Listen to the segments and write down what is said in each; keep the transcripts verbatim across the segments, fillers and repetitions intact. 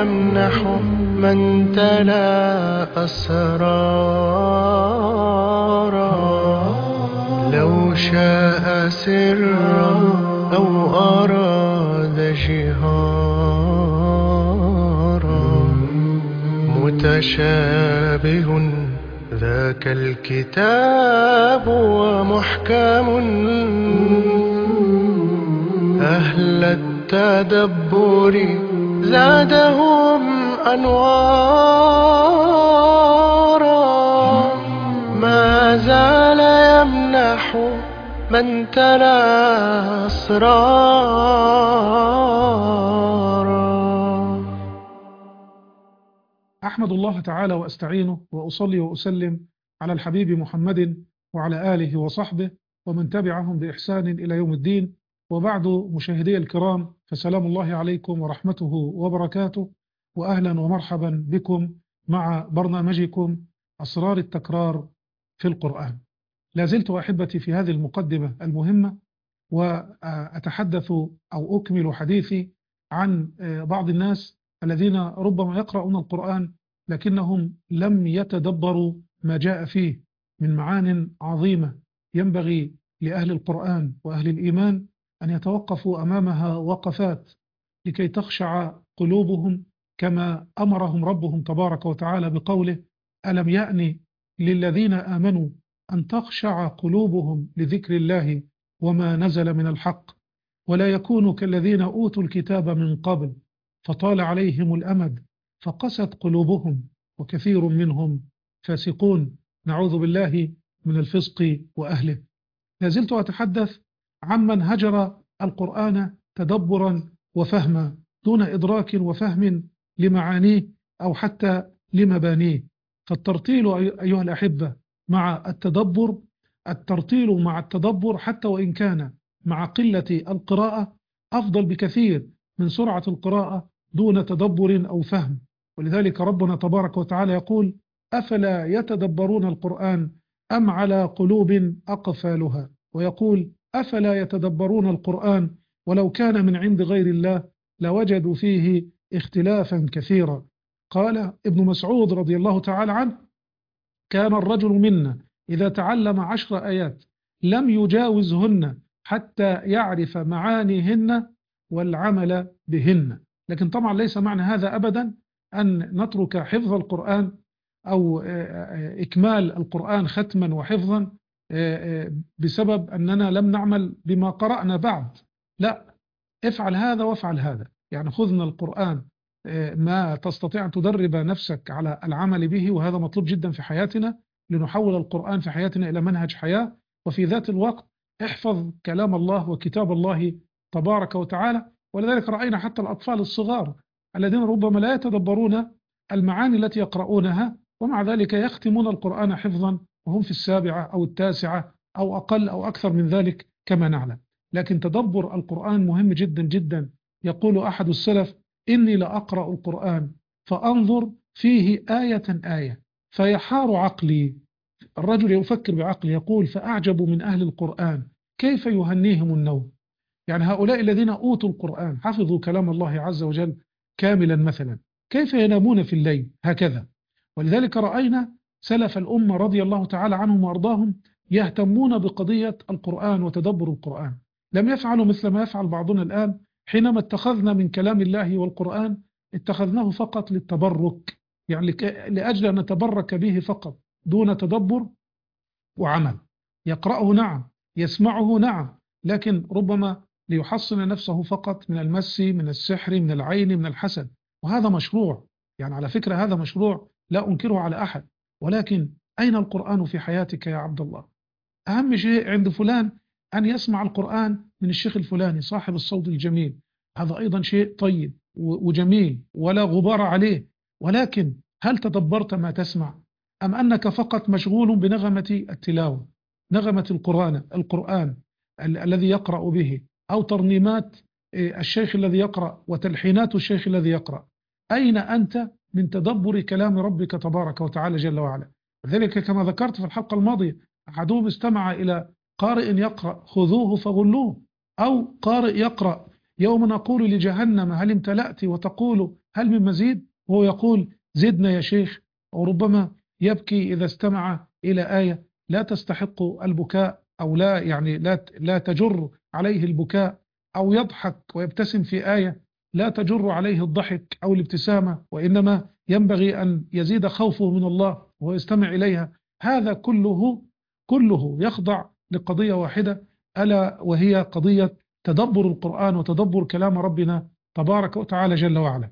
يمنح من تلا أسرارا. لو شاء سرا أو أراد جهارا، متشابه ذاك الكتاب ومحكم، أهل التدبر زادهم أنوارا. ما زال يمنح من تلا أسرارا. أحمد الله تعالى وأستعينه وأصلي وأسلم على الحبيب محمد وعلى آله وصحبه ومن تبعهم بإحسان إلى يوم الدين. وبعد، مشاهدي الكرام، فسلام الله عليكم ورحمته وبركاته، وأهلا ومرحبا بكم مع برنامجكم أسرار التكرار في القرآن. لا زلت أحبتي في هذه المقدمة المهمة، وأتحدث أو أكمل حديثي عن بعض الناس الذين ربما يقرؤون القرآن لكنهم لم يتدبروا ما جاء فيه من معان عظيمة ينبغي لأهل القرآن وأهل الإيمان أن يتوقفوا أمامها وقفات لكي تخشع قلوبهم، كما أمرهم ربهم تبارك وتعالى بقوله: ألم يأن للذين آمنوا أن تخشع قلوبهم لذكر الله وما نزل من الحق، ولا يكونوا كالذين أوتوا الكتاب من قبل فطال عليهم الأمد فقست قلوبهم وكثير منهم فاسقون. نعوذ بالله من الفسق وأهله. لازلت أتحدث عمن هجر القرآن تدبرا وفهما دون إدراك وفهم لمعانيه أو حتى لمبانيه. فالترتيل أيها الأحبة مع التدبر، الترتيل مع التدبر حتى وإن كان مع قلة القراءة أفضل بكثير من سرعة القراءة دون تدبر أو فهم. ولذلك ربنا تبارك وتعالى يقول: أفلا يتدبرون القرآن أم على قلوب أقفالها، ويقول: أفلا يتدبرون القرآن ولو كان من عند غير الله لوجدوا فيه اختلافا كثيرا. قال ابن مسعود رضي الله تعالى عنه: كان الرجل منا إذا تعلم عشر آيات لم يجاوزهن حتى يعرف معانيهن والعمل بهن. لكن طبعا ليس معنى هذا أبدا أن نترك حفظ القرآن أو إكمال القرآن ختما وحفظا بسبب أننا لم نعمل بما قرأنا بعد. لا، افعل هذا وافعل هذا. يعني خذنا القرآن ما تستطيع أن تدرب نفسك على العمل به، وهذا مطلوب جدا في حياتنا لنحول القرآن في حياتنا إلى منهج حياة. وفي ذات الوقت احفظ كلام الله وكتاب الله تبارك وتعالى. ولذلك رأينا حتى الأطفال الصغار الذين ربما لا يتدبرون المعاني التي يقرؤونها، ومع ذلك يختمون القرآن حفظا وهم في السابعة أو التاسعة أو أقل أو أكثر من ذلك كما نعلم. لكن تدبر القرآن مهم جدا جدا. يقول أحد السلف: إني لأقرأ القرآن فأنظر فيه آية آية فيحار عقلي. الرجل يفكر بعقله، يقول: فأعجب من أهل القرآن كيف يهنيهم النوم. يعني هؤلاء الذين أوتوا القرآن حفظوا كلام الله عز وجل كاملا مثلا، كيف ينامون في الليل هكذا. ولذلك رأينا سلف الأمة رضي الله تعالى عنهم وأرضاهم يهتمون بقضية القرآن وتدبر القرآن. لم يفعلوا مثل ما يفعل بعضنا الآن، حينما اتخذنا من كلام الله والقرآن اتخذناه فقط للتبرك، يعني لأجل أن نتبرك به فقط دون تدبر وعمل. يقرأه نعم، يسمعه نعم، لكن ربما ليحصن نفسه فقط من المس، من السحر، من العين، من الحسد. وهذا مشروع، يعني على فكرة هذا مشروع لا أنكره على أحد. ولكن أين القرآن في حياتك يا عبد الله؟ أهم شيء عند فلان أن يسمع القرآن من الشيخ الفلاني صاحب الصوت الجميل، هذا أيضا شيء طيب وجميل ولا غبار عليه. ولكن هل تدبرت ما تسمع، أم أنك فقط مشغول بنغمة التلاوة، نغمة القرآن القرآن ال الذي يقرأ به، أو ترنيمات الشيخ الذي يقرأ وتلحينات الشيخ الذي يقرأ؟ أين أنت من تدبر كلام ربك تبارك وتعالى جل وعلا؟ ذلك كما ذكرت في الحلقة الماضية: أحدهم استمع إلى قارئ يقرأ خذوه فغلوه، أو قارئ يقرأ يوم نقول لجهنم هل امتلأت وتقول هل من مزيد، وهو يقول زدنا يا شيخ. وربما يبكي إذا استمع إلى آية لا تستحق البكاء، أو لا يعني لا لا تجر عليه البكاء، أو يضحك ويبتسم في آية لا تجر عليه الضحك أو الابتسامة، وإنما ينبغي أن يزيد خوفه من الله ويستمع إليها. هذا كله كله يخضع لقضية واحدة، ألا وهي قضية تدبر القرآن وتدبر كلام ربنا تبارك وتعالى جل وعلا.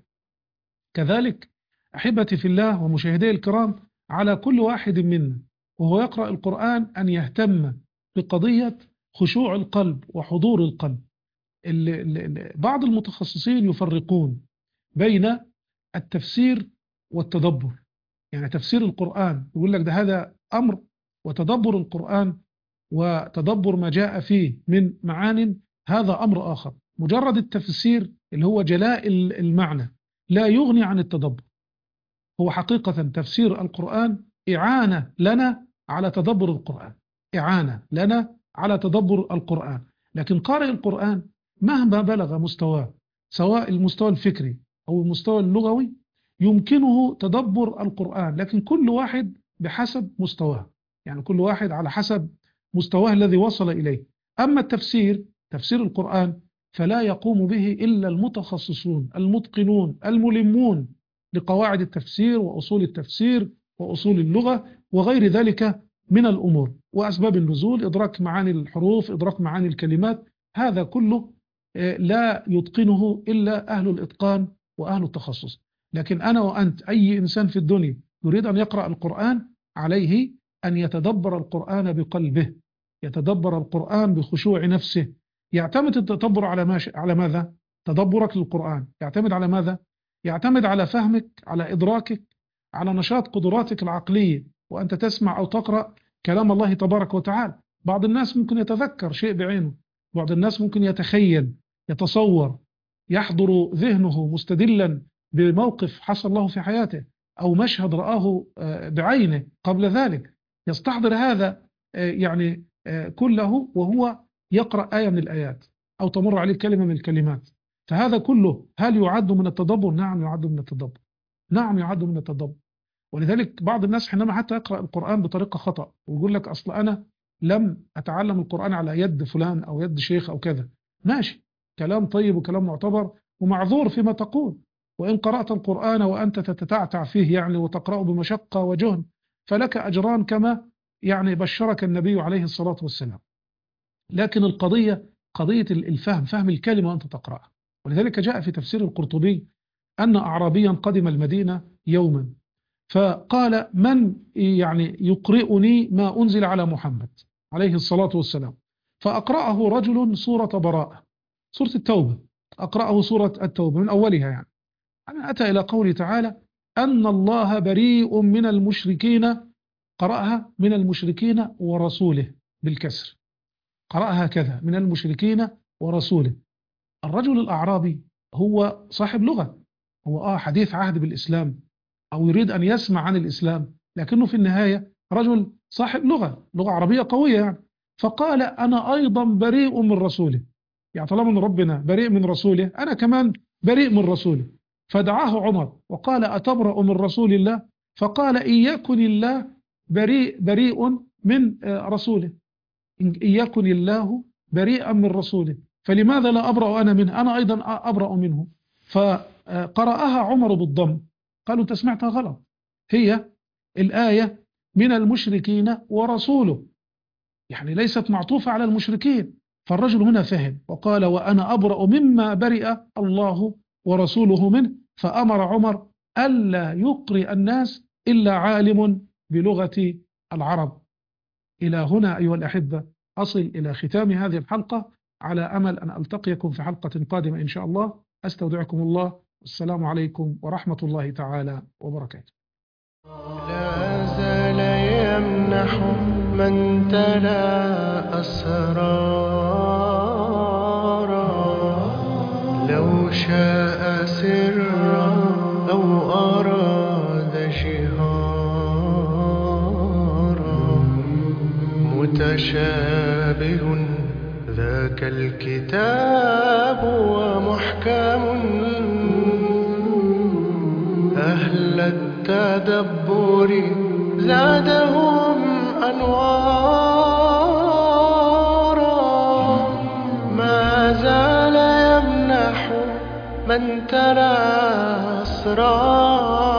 كذلك أحبتي في الله ومشاهدي الكرام، على كل واحد منا وهو يقرأ القرآن أن يهتم بقضية خشوع القلب وحضور القلب. ال- ال- ال- بعض المتخصصين يفرقون بين التفسير والتدبر. يعني تفسير القرآن يقول لك ده هذا أمر، وتدبر القرآن وتدبر ما جاء فيه من معان هذا أمر آخر. مجرد التفسير اللي هو جلاء المعنى لا يغني عن التدبر. هو حقيقة تفسير القرآن إعانة لنا على تدبر القرآن، إعانة لنا على تدبر القرآن. لكن قارئ القرآن مهما بلغ مستواه، سواء المستوى الفكري أو المستوى اللغوي، يمكنه تدبر القرآن، لكن كل واحد بحسب مستواه، يعني كل واحد على حسب مستواه الذي وصل إليه. أما التفسير، تفسير القرآن، فلا يقوم به إلا المتخصصون المتقنون الملمون لقواعد التفسير وأصول التفسير وأصول اللغة وغير ذلك من الأمور، وأسباب النزول، إدراك معاني الحروف، إدراك معاني الكلمات. هذا كله لا يتقنه إلا أهل الإتقان وأهل التخصص. لكن أنا وأنت، أي إنسان في الدنيا يريد أن يقرأ القرآن، عليه أن يتدبر القرآن بقلبه، يتدبر القرآن بخشوع نفسه. يعتمد التدبر على ما على ماذا؟ تدبرك للقرآن يعتمد على ماذا؟ يعتمد على فهمك، على إدراكك، على نشاط قدراتك العقلية وأنت تسمع أو تقرأ كلام الله تبارك وتعالى. بعض الناس ممكن يتذكر شيء بعينه، بعض الناس ممكن يتخيل، يتصور، يحضر ذهنه مستدلا بموقف حصل له في حياته أو مشهد رآه بعينه قبل ذلك، يستحضر هذا يعني كله وهو يقرأ آية من الآيات أو تمر عليه كلمة من الكلمات. فهذا كله هل يعد من التدبر؟ نعم يعد من التدبر، نعم يعد من التدبر. ولذلك بعض الناس حينما حتى يقرأ القرآن بطريقة خطأ ويقول لك أصل أنا لم أتعلم القرآن على يد فلان أو يد شيخ أو كذا. ماشي، كلام طيب وكلام معتبر ومعذور فيما تقول. وإن قرأت القرآن وأنت تتتعتع فيه يعني وتقرأه بمشقة وجهد، فلك أجران كما يعني بشرك النبي عليه الصلاة والسلام. لكن القضية قضية الفهم، فهم الكلمة وأنت تقرأها. ولذلك جاء في تفسير القرطبي أن أعرابيا قدم المدينة يوما فقال من يعني يقرئني ما أنزل على محمد عليه الصلاة والسلام؟ فأقرأه رجل سورة براءة، سورة التوبة، أقرأه سورة التوبة من أولها. يعني أنا أتى إلى قوله تعالى أن الله بريء من المشركين، قرأها من المشركين ورسوله بالكسر، قرأها كذا من المشركين ورسوله. الرجل الأعرابي هو صاحب لغة، هو آه حديث عهد بالإسلام أو يريد أن يسمع عن الإسلام، لكنه في النهاية رجل صاحب لغة لغة عربية قوية يعني. فقال أنا أيضا بريء من رسوله، يعني طالما من ربنا بريء من رسوله أنا كمان بريء من رسوله. فدعاه عمر وقال أتبرأ من رسول الله؟ فقال إن يكن الله بريء بريء من رسوله، إن يكن الله بريئا من رسوله فلماذا لا أبرأ أنا منه؟ أنا أيضا أبرأ منه. فقرأها عمر بالضم. قالوا أنت سمعتها غلط، هي الآية من المشركين ورسوله، يعني ليست معطوفة على المشركين. فالرجل هنا فهم وقال وأنا أبرأ مما برئ الله ورسوله منه. فأمر عمر ألا يقرئ الناس إلا عالم بلغة العرب. إلى هنا أيها الأحبة أصل إلى ختام هذه الحلقة، على أمل أن ألتقيكم في حلقة قادمة إن شاء الله. أستودعكم الله، والسلام عليكم ورحمة الله تعالى وبركاته. لا زال يمنح من تلا أسرارا، لو شاء سرا أو أراد جهارا، متشابه ذاك الكتاب وما محكم أهل التدبر زادهم أنوارا ما زال يمنح من تلا أسرارا